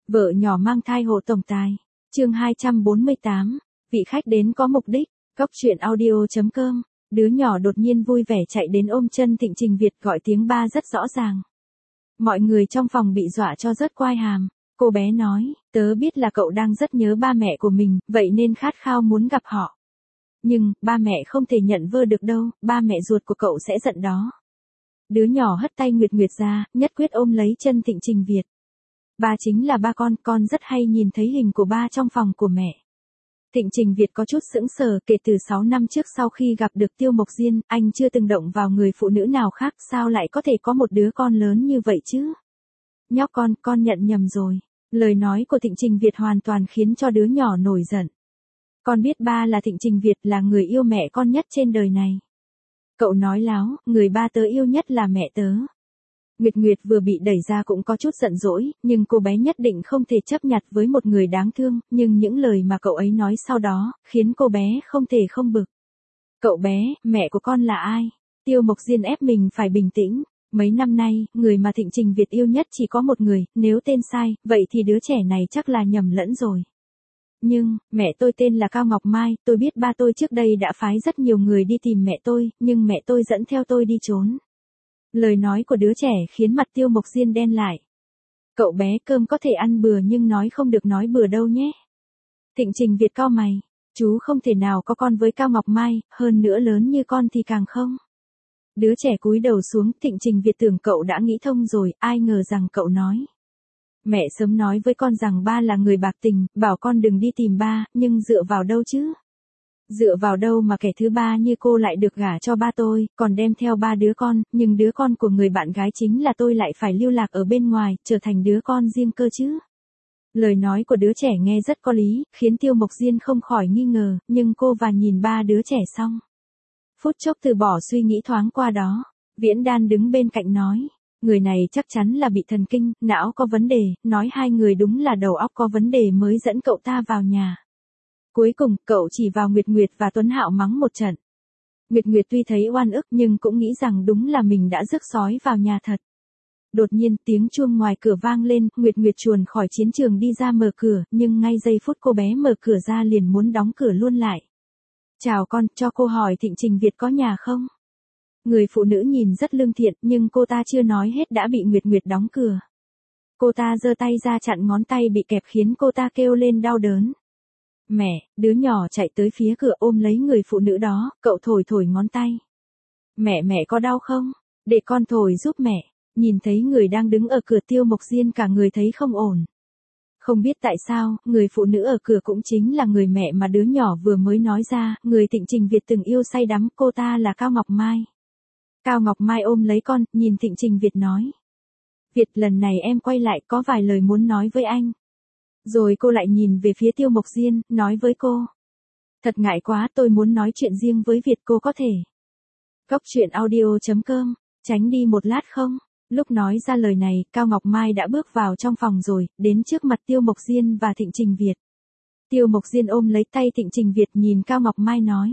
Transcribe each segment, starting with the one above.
Vợ nhỏ mang thai hộ tổng tài. Chương 248. Vị khách đến có mục đích. Cốc truyện audio.com. Đứa nhỏ đột nhiên vui vẻ chạy đến ôm chân Thịnh Trình Việt, gọi tiếng ba rất rõ ràng. Mọi người trong phòng bị dọa cho rớt quai hàm. Cô bé nói, tớ biết là cậu đang rất nhớ ba mẹ của mình, vậy nên khát khao muốn gặp họ. Nhưng, ba mẹ không thể nhận vơ được đâu, ba mẹ ruột của cậu sẽ giận đó. Đứa nhỏ hất tay Nguyệt Nguyệt ra, nhất quyết ôm lấy chân Thịnh Trình Việt. Ba chính là ba con rất hay nhìn thấy hình của ba trong phòng của mẹ. Thịnh Trình Việt có chút sững sờ, kể từ 6 năm trước sau khi gặp được Tiêu Mộc Diên, anh chưa từng động vào người phụ nữ nào khác, sao lại có thể có một đứa con lớn như vậy chứ? Nhóc con nhận nhầm rồi. Lời nói của Thịnh Trình Việt hoàn toàn khiến cho đứa nhỏ nổi giận. Con biết ba là Thịnh Trình Việt, là người yêu mẹ con nhất trên đời này. Cậu nói láo, người ba tớ yêu nhất là mẹ tớ. Nguyệt Nguyệt vừa bị đẩy ra cũng có chút giận dỗi, nhưng cô bé nhất định không thể chấp nhặt với một người đáng thương, nhưng những lời mà cậu ấy nói sau đó, khiến cô bé không thể không bực. Cậu bé, mẹ của con là ai? Tiêu Mộc Diên ép mình phải bình tĩnh. Mấy năm nay, người mà Thịnh Trình Việt yêu nhất chỉ có một người, nếu tên sai, vậy thì đứa trẻ này chắc là nhầm lẫn rồi. Nhưng, mẹ tôi tên là Cao Ngọc Mai, tôi biết ba tôi trước đây đã phái rất nhiều người đi tìm mẹ tôi, nhưng mẹ tôi dẫn theo tôi đi trốn. Lời nói của đứa trẻ khiến mặt Tiêu Mộc Diên đen lại. Cậu bé, cơm có thể ăn bừa nhưng nói không được nói bừa đâu nhé. Thịnh Trình Việt cau mày, chú không thể nào có con với Cao Ngọc Mai, hơn nữa lớn như con thì càng không. Đứa trẻ cúi đầu xuống, Thịnh Trình Việt tưởng cậu đã nghĩ thông rồi, ai ngờ rằng cậu nói. Mẹ sớm nói với con rằng ba là người bạc tình, bảo con đừng đi tìm ba, nhưng dựa vào đâu chứ? Dựa vào đâu mà kẻ thứ ba như cô lại được gả cho ba tôi, còn đem theo ba đứa con, nhưng đứa con của người bạn gái chính là tôi lại phải lưu lạc ở bên ngoài, trở thành đứa con riêng cơ chứ? Lời nói của đứa trẻ nghe rất có lý, khiến Tiêu Mộc Diên không khỏi nghi ngờ, nhưng cô và nhìn ba đứa trẻ xong. Phút chốc từ bỏ suy nghĩ thoáng qua đó, Viễn Đan đứng bên cạnh nói. Người này chắc chắn là bị thần kinh, não có vấn đề, nói hai người đúng là đầu óc có vấn đề mới dẫn cậu ta vào nhà. Cuối cùng, cậu chỉ vào Nguyệt Nguyệt và Tuấn Hạo mắng một trận. Nguyệt Nguyệt tuy thấy oan ức nhưng cũng nghĩ rằng đúng là mình đã rước sói vào nhà thật. Đột nhiên tiếng chuông ngoài cửa vang lên, Nguyệt Nguyệt chuồn khỏi chiến trường đi ra mở cửa, nhưng ngay giây phút cô bé mở cửa ra liền muốn đóng cửa luôn lại. Chào con, cho cô hỏi Thịnh Trình Việt có nhà không? Người phụ nữ nhìn rất lương thiện, nhưng cô ta chưa nói hết đã bị Nguyệt Nguyệt đóng cửa. Cô ta giơ tay ra chặn ngón tay bị kẹp khiến cô ta kêu lên đau đớn. Mẹ, đứa nhỏ chạy tới phía cửa ôm lấy người phụ nữ đó, cậu thổi thổi ngón tay. Mẹ có đau không? Để con thổi giúp mẹ. Nhìn thấy người đang đứng ở cửa Tiêu Mộc Diên cả người thấy không ổn. Không biết tại sao, người phụ nữ ở cửa cũng chính là người mẹ mà đứa nhỏ vừa mới nói ra, người Thịnh Trình Việt từng yêu say đắm, cô ta là Cao Ngọc Mai. Cao Ngọc Mai ôm lấy con, nhìn Thịnh Trình Việt nói. Việt, lần này em quay lại có vài lời muốn nói với anh. Rồi cô lại nhìn về phía Tiêu Mộc Diên, nói với cô. Thật ngại quá, tôi muốn nói chuyện riêng với Việt, cô có thể. Cốc truyện audio.com, tránh đi một lát không? Lúc nói ra lời này, Cao Ngọc Mai đã bước vào trong phòng rồi, đến trước mặt Tiêu Mộc Diên và Thịnh Trình Việt. Tiêu Mộc Diên ôm lấy tay Thịnh Trình Việt nhìn Cao Ngọc Mai nói.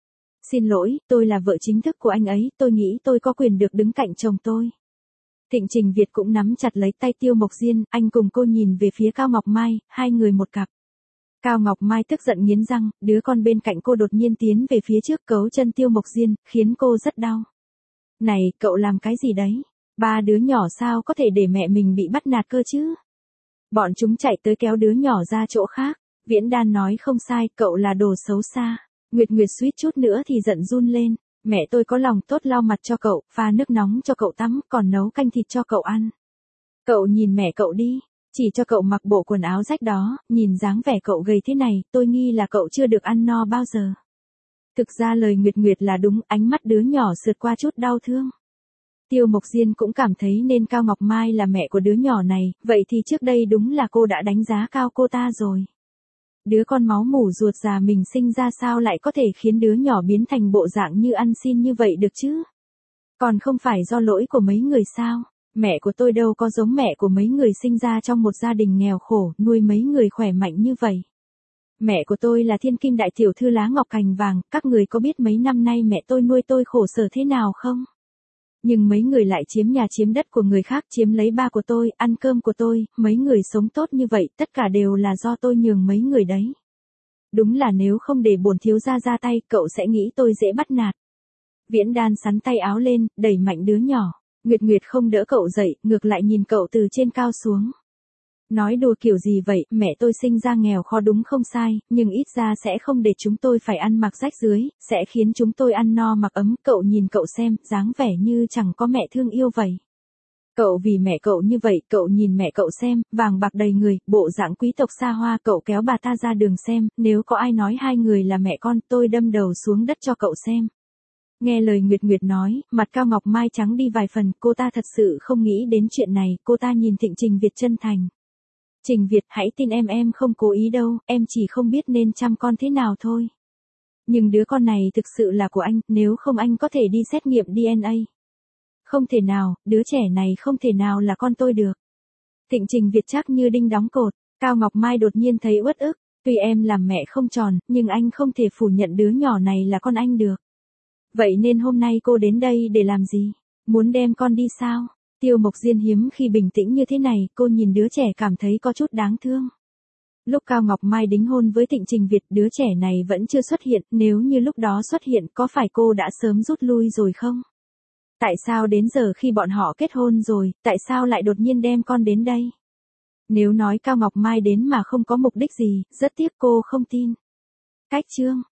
Xin lỗi, tôi là vợ chính thức của anh ấy, tôi nghĩ tôi có quyền được đứng cạnh chồng tôi. Thịnh Trình Việt cũng nắm chặt lấy tay Tiêu Mộc Diên, anh cùng cô nhìn về phía Cao Ngọc Mai, hai người một cặp. Cao Ngọc Mai tức giận nghiến răng, đứa con bên cạnh cô đột nhiên tiến về phía trước cấu chân Tiêu Mộc Diên, khiến cô rất đau. Này, cậu làm cái gì đấy? Ba đứa nhỏ sao có thể để mẹ mình bị bắt nạt cơ chứ? Bọn chúng chạy tới kéo đứa nhỏ ra chỗ khác. Viễn Đan nói không sai, cậu là đồ xấu xa. Nguyệt Nguyệt suýt chút nữa thì giận run lên. Mẹ tôi có lòng tốt lau mặt cho cậu, pha nước nóng cho cậu tắm, còn nấu canh thịt cho cậu ăn. Cậu nhìn mẹ cậu đi, chỉ cho cậu mặc bộ quần áo rách đó, nhìn dáng vẻ cậu gầy thế này, tôi nghi là cậu chưa được ăn no bao giờ. Thực ra lời Nguyệt Nguyệt là đúng, ánh mắt đứa nhỏ sượt qua chút đau thương. Tiêu Mộc Diên cũng cảm thấy nên Cao Ngọc Mai là mẹ của đứa nhỏ này, vậy thì trước đây đúng là cô đã đánh giá cao cô ta rồi. Đứa con máu mủ ruột già mình sinh ra sao lại có thể khiến đứa nhỏ biến thành bộ dạng như ăn xin như vậy được chứ? Còn không phải do lỗi của mấy người sao? Mẹ của tôi đâu có giống mẹ của mấy người sinh ra trong một gia đình nghèo khổ, nuôi mấy người khỏe mạnh như vậy. Mẹ của tôi là thiên kim đại tiểu thư lá ngọc cành vàng, các người có biết mấy năm nay mẹ tôi nuôi tôi khổ sở thế nào không? Nhưng mấy người lại chiếm nhà chiếm đất của người khác, chiếm lấy ba của tôi, ăn cơm của tôi, mấy người sống tốt như vậy, tất cả đều là do tôi nhường mấy người đấy. Đúng là nếu không để bổn thiếu gia ra tay, cậu sẽ nghĩ tôi dễ bắt nạt. Viễn Đan sắn tay áo lên, đẩy mạnh đứa nhỏ. Nguyệt Nguyệt không đỡ cậu dậy, ngược lại nhìn cậu từ trên cao xuống. Nói đùa kiểu gì vậy, mẹ tôi sinh ra nghèo khó đúng không sai, nhưng ít ra sẽ không để chúng tôi phải ăn mặc rách rưới, sẽ khiến chúng tôi ăn no mặc ấm. Cậu nhìn cậu xem, dáng vẻ như chẳng có mẹ thương yêu vậy. Cậu vì mẹ cậu như vậy, cậu nhìn mẹ cậu xem, vàng bạc đầy người, bộ dạng quý tộc xa hoa, cậu kéo bà ta ra đường xem, nếu có ai nói hai người là mẹ con, tôi đâm đầu xuống đất cho cậu xem. Nghe lời Nguyệt Nguyệt nói, mặt Cao Ngọc Mai trắng đi vài phần, cô ta thật sự không nghĩ đến chuyện này, cô ta nhìn Thịnh Trình Việt chân thành. Trình Việt, hãy tin em không cố ý đâu, em chỉ không biết nên chăm con thế nào thôi. Nhưng đứa con này thực sự là của anh, nếu không anh có thể đi xét nghiệm DNA. Không thể nào, đứa trẻ này không thể nào là con tôi được. Thịnh Trình Việt chắc như đinh đóng cột, Cao Ngọc Mai đột nhiên thấy uất ức, tuy em làm mẹ không tròn, nhưng anh không thể phủ nhận đứa nhỏ này là con anh được. Vậy nên hôm nay cô đến đây để làm gì? Muốn đem con đi sao? Tiêu Mộc Diên hiếm khi bình tĩnh như thế này, cô nhìn đứa trẻ cảm thấy có chút đáng thương. Lúc Cao Ngọc Mai đính hôn với Thịnh Trình Việt, đứa trẻ này vẫn chưa xuất hiện, nếu như lúc đó xuất hiện, có phải cô đã sớm rút lui rồi không? Tại sao đến giờ khi bọn họ kết hôn rồi, tại sao lại đột nhiên đem con đến đây? Nếu nói Cao Ngọc Mai đến mà không có mục đích gì, rất tiếc cô không tin. Cách chương